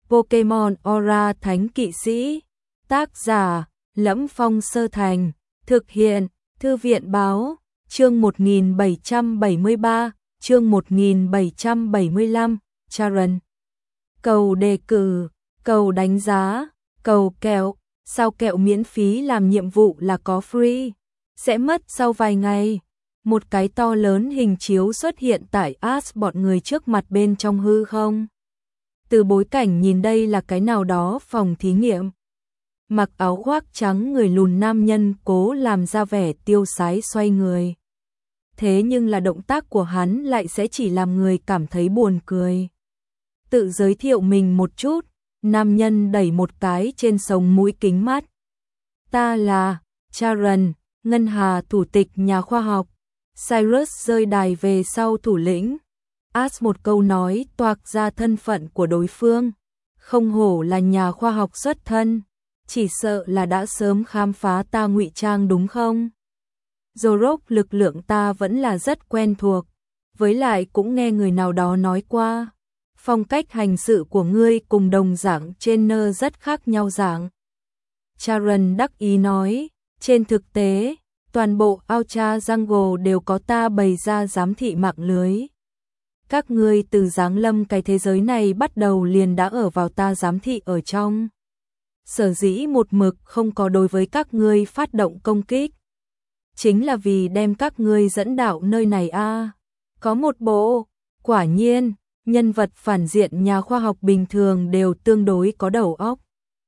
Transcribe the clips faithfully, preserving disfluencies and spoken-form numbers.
Pokemon Aura Thánh Kỵ Sĩ. Tác giả: Lẫm Phong Sơ Thành. Thực hiện: Thư viện báo. Chương một nghìn bảy trăm bảy mươi ba, chương một nghìn bảy trăm bảy mươi lăm, Charon. Cầu đề cử, cầu đánh giá, cầu kẹo. Sao kẹo miễn phí làm nhiệm vụ là có free? Sẽ mất sau vài ngày. Một cái to lớn hình chiếu xuất hiện tại Ash bọn người trước mặt bên trong hư không. Từ bối cảnh nhìn đây là cái nào đó phòng thí nghiệm. Mặc áo khoác trắng người lùn nam nhân cố làm ra vẻ tiêu sái xoay người. Thế nhưng là động tác của hắn lại sẽ chỉ làm người cảm thấy buồn cười. Tự giới thiệu mình một chút, nam nhân đẩy một cái trên sống mũi kính mắt. Ta là Charon, Ngân Hà thủ tịch nhà khoa học. Cyrus rơi đài về sau thủ lĩnh. Ash một câu nói toạc ra thân phận của đối phương. Không hổ là nhà khoa học xuất thân, chỉ sợ là đã sớm khám phá ta ngụy trang đúng không? Zorok, lực lượng ta vẫn là rất quen thuộc, với lại cũng nghe người nào đó nói qua. Phong cách hành sự của ngươi cùng đồng dạng trên nơ rất khác nhau dạng. Charon đắc ý nói, trên thực tế, toàn bộ Ultra Jungle đều có ta bày ra giám thị mạng lưới. Các ngươi từ giáng lâm cái thế giới này bắt đầu liền đã ở vào ta giám thị ở trong. Sở dĩ một mực không có đối với các ngươi phát động công kích, chính là vì đem các ngươi dẫn đạo nơi này a. À. Có một bộ, quả nhiên, nhân vật phản diện nhà khoa học bình thường đều tương đối có đầu óc.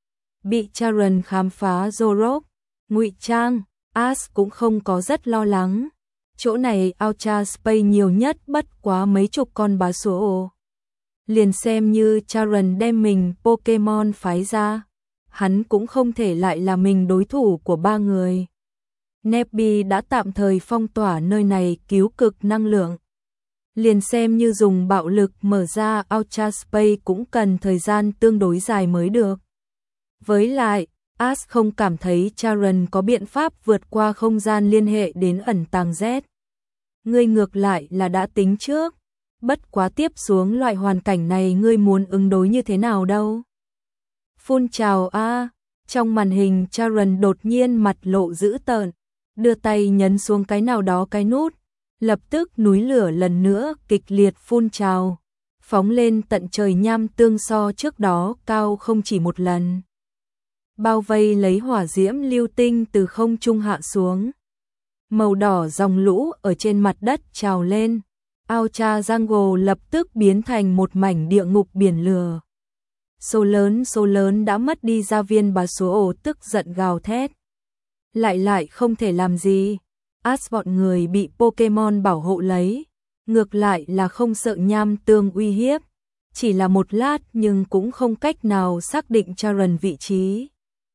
Bị Charon khám phá Zorok, ngụy trang, Ash cũng không có rất lo lắng. Chỗ này Ultra Space nhiều nhất bất quá mấy chục con bá số. Liền xem như Charon đem mình Pokemon phái ra, hắn cũng không thể lại là mình đối thủ của ba người. Nebby đã tạm thời phong tỏa nơi này cứu cực năng lượng. Liền xem như dùng bạo lực mở ra Ultra Space cũng cần thời gian tương đối dài mới được. Với lại, Ash không cảm thấy Charon có biện pháp vượt qua không gian liên hệ đến ẩn tàng Z. Ngươi ngược lại là đã tính trước, bất quá tiếp xuống loại hoàn cảnh này ngươi muốn ứng đối như thế nào đâu. Phun trào a, trong màn hình Charon đột nhiên mặt lộ dữ tợn, đưa tay nhấn xuống cái nào đó cái nút, lập tức núi lửa lần nữa kịch liệt phun trào, phóng lên tận trời nham tương so trước đó cao không chỉ một lần. Bao vây lấy hỏa diễm lưu tinh từ không trung hạ xuống. Màu đỏ dòng lũ ở trên mặt đất trào lên. Ultra Jungle lập tức biến thành một mảnh địa ngục biển lửa. Số lớn số lớn đã mất đi gia viên bá số ổ tức giận gào thét. Lại lại không thể làm gì. Ash bọn người bị Pokemon bảo hộ lấy. Ngược lại là không sợ nham tương uy hiếp. Chỉ là một lát nhưng cũng không cách nào xác định Charon vị trí.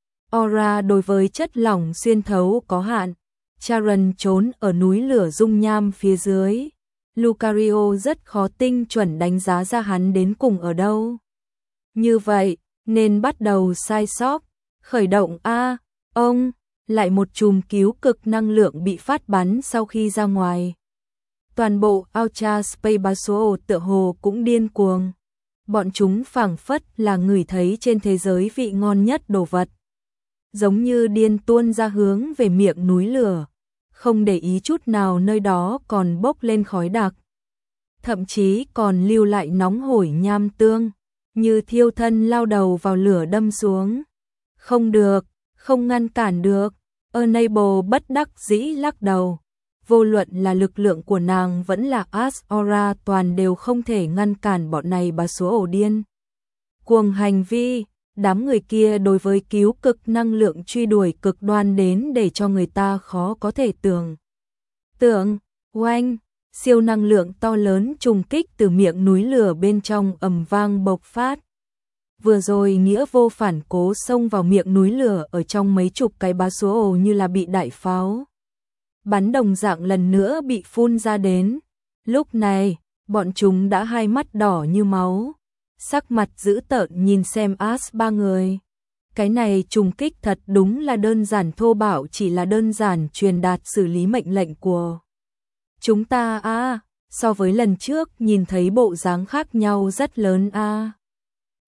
Aura đối với chất lỏng xuyên thấu có hạn. Charon trốn ở núi lửa dung nham phía dưới. Lucario rất khó tinh chuẩn đánh giá ra hắn đến cùng ở đâu. Như vậy, nên bắt đầu sai sót. Khởi động A, ông, lại một chùm cứu cực năng lượng bị phát bắn sau khi ra ngoài. Toàn bộ Ultra Space bá số tựa hồ cũng điên cuồng. Bọn chúng phảng phất là ngửi thấy trên thế giới vị ngon nhất đồ vật. Giống như điên tuôn ra hướng về miệng núi lửa, không để ý chút nào nơi đó còn bốc lên khói đặc. Thậm chí còn lưu lại nóng hổi nham tương, như thiêu thân lao đầu vào lửa đâm xuống. Không được, không ngăn cản được. Enable bất đắc dĩ lắc đầu. Vô luận là lực lượng của nàng vẫn là Ash Aura toàn đều không thể ngăn cản bọn này bá số ổ điên cuồng hành vi. Đám người kia đối với cứu cực năng lượng truy đuổi cực đoan đến để cho người ta khó có thể tưởng. Tưởng, oanh, siêu năng lượng to lớn trùng kích từ miệng núi lửa bên trong ầm vang bộc phát. Vừa rồi nghĩa vô phản cố xông vào miệng núi lửa ở trong mấy chục cái bá số ồ như là bị đại pháo bắn đồng dạng lần nữa bị phun ra đến. Lúc này, bọn chúng đã hai mắt đỏ như máu. Sắc mặt dữ tợn nhìn xem Ash ba người. Cái này trùng kích thật đúng là đơn giản thô bạo, chỉ là đơn giản truyền đạt xử lý mệnh lệnh của chúng ta a. À, so với lần trước nhìn thấy bộ dáng khác nhau rất lớn a. À.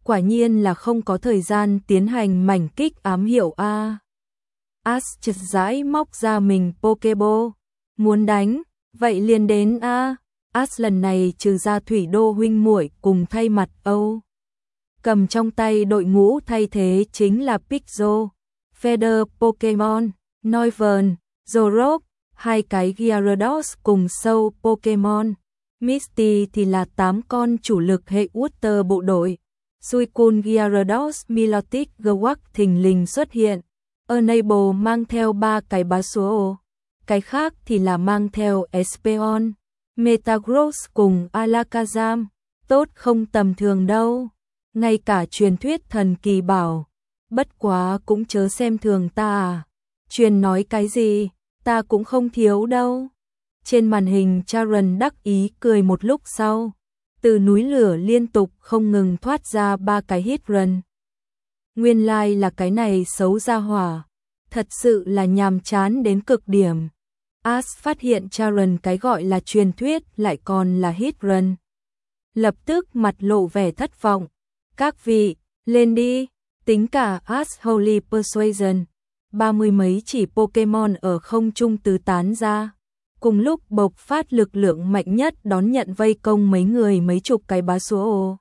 Quả nhiên là không có thời gian tiến hành mảnh kích ám hiệu a. Ash chợt rãi móc ra mình Pokeball. Muốn đánh, vậy liền đến a. Ash lần này trừ ra Thủy Đô huynh muội cùng thay mặt Âu. Cầm trong tay đội ngũ thay thế chính là Pixel, Feather Pokemon, Noivern, Zoroark, hai cái Gyarados cùng Soul Pokemon. Misty thì là tám con chủ lực hệ Water bộ đội. Suicune Gyarados Milotic Gewak thình lình xuất hiện. Enable mang theo ba cái Basuo. Cái khác thì là mang theo Espeon, Metagross cùng Alakazam. Tốt không tầm thường đâu. Ngay cả truyền thuyết thần kỳ bảo. Bất quá cũng chớ xem thường ta à. Truyền nói cái gì, ta cũng không thiếu đâu. Trên màn hình Charon đắc ý cười một lúc sau. Từ núi lửa liên tục không ngừng thoát ra ba cái hit run. Nguyên lai like là cái này xấu ra hỏa. Thật sự là nhàm chán đến cực điểm. Ash phát hiện Charon cái gọi là truyền thuyết lại còn là hit run. Lập tức mặt lộ vẻ thất vọng. Các vị, lên đi. Tính cả Ash Holy Persuasion. Ba mươi mấy chỉ Pokemon ở không trung tứ tán ra. Cùng lúc bộc phát lực lượng mạnh nhất đón nhận vây công mấy người mấy chục cái Basuo.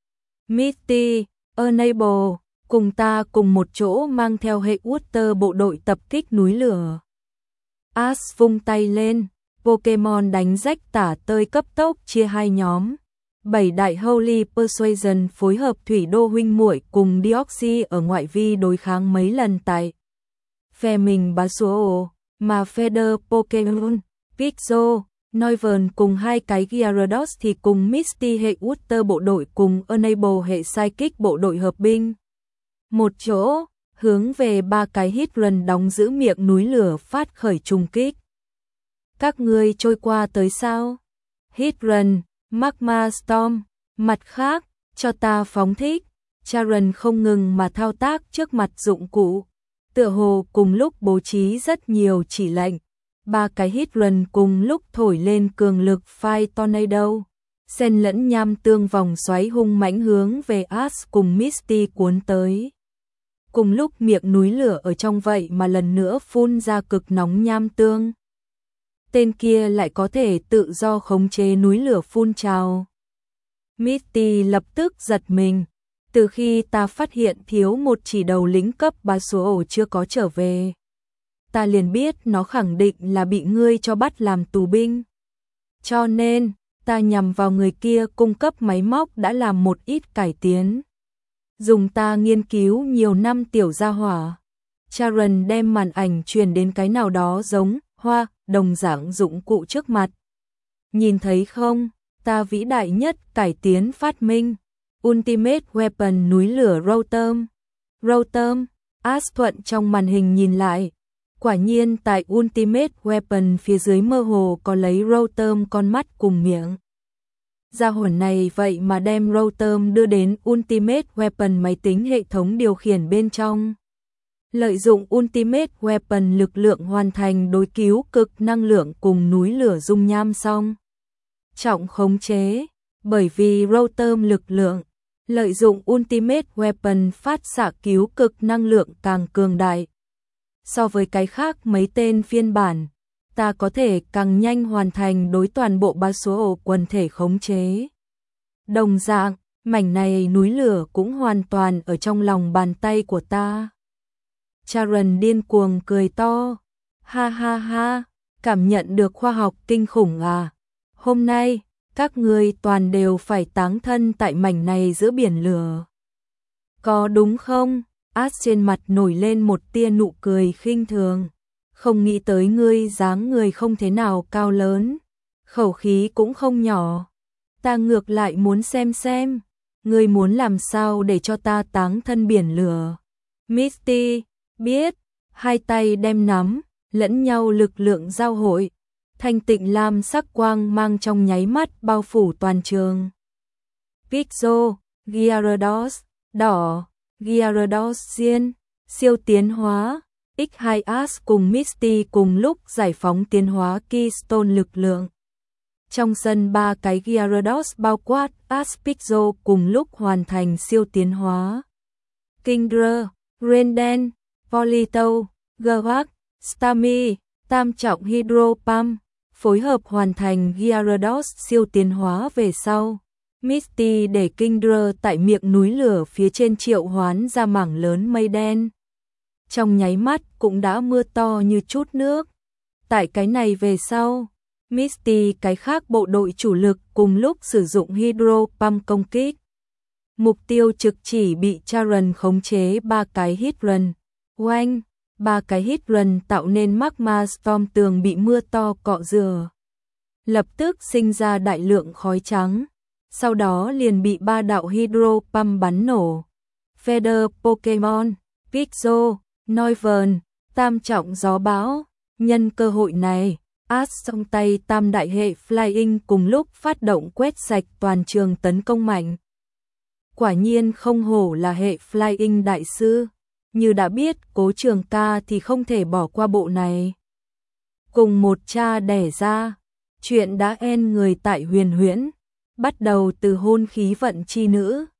Misty, Enable, cùng ta cùng một chỗ mang theo hệ Water bộ đội tập kích núi lửa. Ash vung tay lên, Pokemon đánh rách tả tơi cấp tốc chia hai nhóm. Bảy đại Holy Persuasion phối hợp Thủy Đô huynh muội cùng Deoxys ở ngoại vi đối kháng mấy lần tại phe mình Basuo, mà Feather Pokemon, Pixel, Noivern cùng hai cái Gyarados thì cùng Misty hệ Water bộ đội cùng Enable hệ Psychic bộ đội hợp binh. Một chỗ, hướng về ba cái hit run đóng giữ miệng núi lửa phát khởi trùng kích. Các ngươi trôi qua tới sao? Hit run, Magma Storm, mặt khác, cho ta phóng thích. Charon không ngừng mà thao tác trước mặt dụng cụ. Tựa hồ cùng lúc bố trí rất nhiều chỉ lệnh. Ba cái hit run cùng lúc thổi lên cường lực Fire Tornado. Xen lẫn nham tương vòng xoáy hung mãnh hướng về Ash cùng Misty cuốn tới. Cùng lúc miệng núi lửa ở trong vậy mà lần nữa phun ra cực nóng nham tương. Tên kia lại có thể tự do khống chế núi lửa phun trào. Misty lập tức giật mình. Từ khi ta phát hiện thiếu một chỉ đầu lính cấp Basuo chưa có trở về, ta liền biết nó khẳng định là bị ngươi cho bắt làm tù binh. Cho nên, ta nhằm vào người kia cung cấp máy móc đã làm một ít cải tiến. Dùng ta nghiên cứu nhiều năm tiểu gia hỏa. Charon đem màn ảnh truyền đến cái nào đó giống hoa đồng dạng dụng cụ trước mặt. Nhìn thấy không, ta vĩ đại nhất cải tiến phát minh. Ultimate Weapon núi lửa Rotom. Rotom, Ash thuận trong màn hình nhìn lại. Quả nhiên tại Ultimate Weapon phía dưới mơ hồ có lấy Rotom con mắt cùng miệng. Gia hỏa này vậy mà đem Rotom đưa đến Ultimate Weapon máy tính hệ thống điều khiển bên trong. Lợi dụng Ultimate Weapon lực lượng hoàn thành đối cứu cực năng lượng cùng núi lửa dung nham xong. Trọng khống chế, bởi vì Rotom lực lượng, lợi dụng Ultimate Weapon phát xạ cứu cực năng lượng càng cường đại. So với cái khác mấy tên phiên bản, ta có thể càng nhanh hoàn thành đối toàn bộ Basuo quần thể khống chế. Đồng dạng, mảnh này núi lửa cũng hoàn toàn ở trong lòng bàn tay của ta. Charon điên cuồng cười to. Ha ha ha, cảm nhận được khoa học kinh khủng à. Hôm nay, các ngươi toàn đều phải táng thân tại mảnh này giữa biển lửa. Có đúng không? Ash trên mặt nổi lên một tia nụ cười khinh thường. Không nghĩ tới ngươi dáng người không thế nào cao lớn, khẩu khí cũng không nhỏ. Ta ngược lại muốn xem xem, ngươi muốn làm sao để cho ta táng thân biển lửa. Misty, biết, hai tay đem nắm, lẫn nhau lực lượng giao hội. Thanh tịnh lam sắc quang mang trong nháy mắt bao phủ toàn trường. Pixel, Gyarados, đỏ, Gyarados Diên, siêu tiến hóa, ích hai Ash cùng Misty cùng lúc giải phóng tiến hóa Keystone lực lượng. Trong sân ba cái Gyarados bao quát Aspixo cùng lúc hoàn thành siêu tiến hóa. Kingdra, Renden, Polito, Gawak, Starmie, tam trọng Hydro Pump, phối hợp hoàn thành Gyarados siêu tiến hóa về sau. Misty để Kingdra tại miệng núi lửa phía trên triệu hoán ra mảng lớn mây đen. Trong nháy mắt cũng đã mưa to như chút nước. Tại cái này về sau, Misty cái khác bộ đội chủ lực cùng lúc sử dụng Hydro Pump công kích. Mục tiêu trực chỉ bị Charon khống chế ba cái hit run. Oanh, ba cái hit run tạo nên Magma Storm tường bị mưa to cọ rửa. Lập tức sinh ra đại lượng khói trắng. Sau đó liền bị ba đạo Hydro Pump bắn nổ. Feather Pokemon, Pixel, Noivern, tam trọng gió bão. Nhân cơ hội này, Ash trong tay tam đại hệ Flying cùng lúc phát động quét sạch toàn trường tấn công mạnh. Quả nhiên không hổ là hệ Flying đại sư. Như đã biết Cố Trường Ca thì không thể bỏ qua bộ này. Cùng một cha đẻ ra, chuyện đã en người tại Huyền Huyễn. Bắt đầu từ hôn khí vận chi nữ.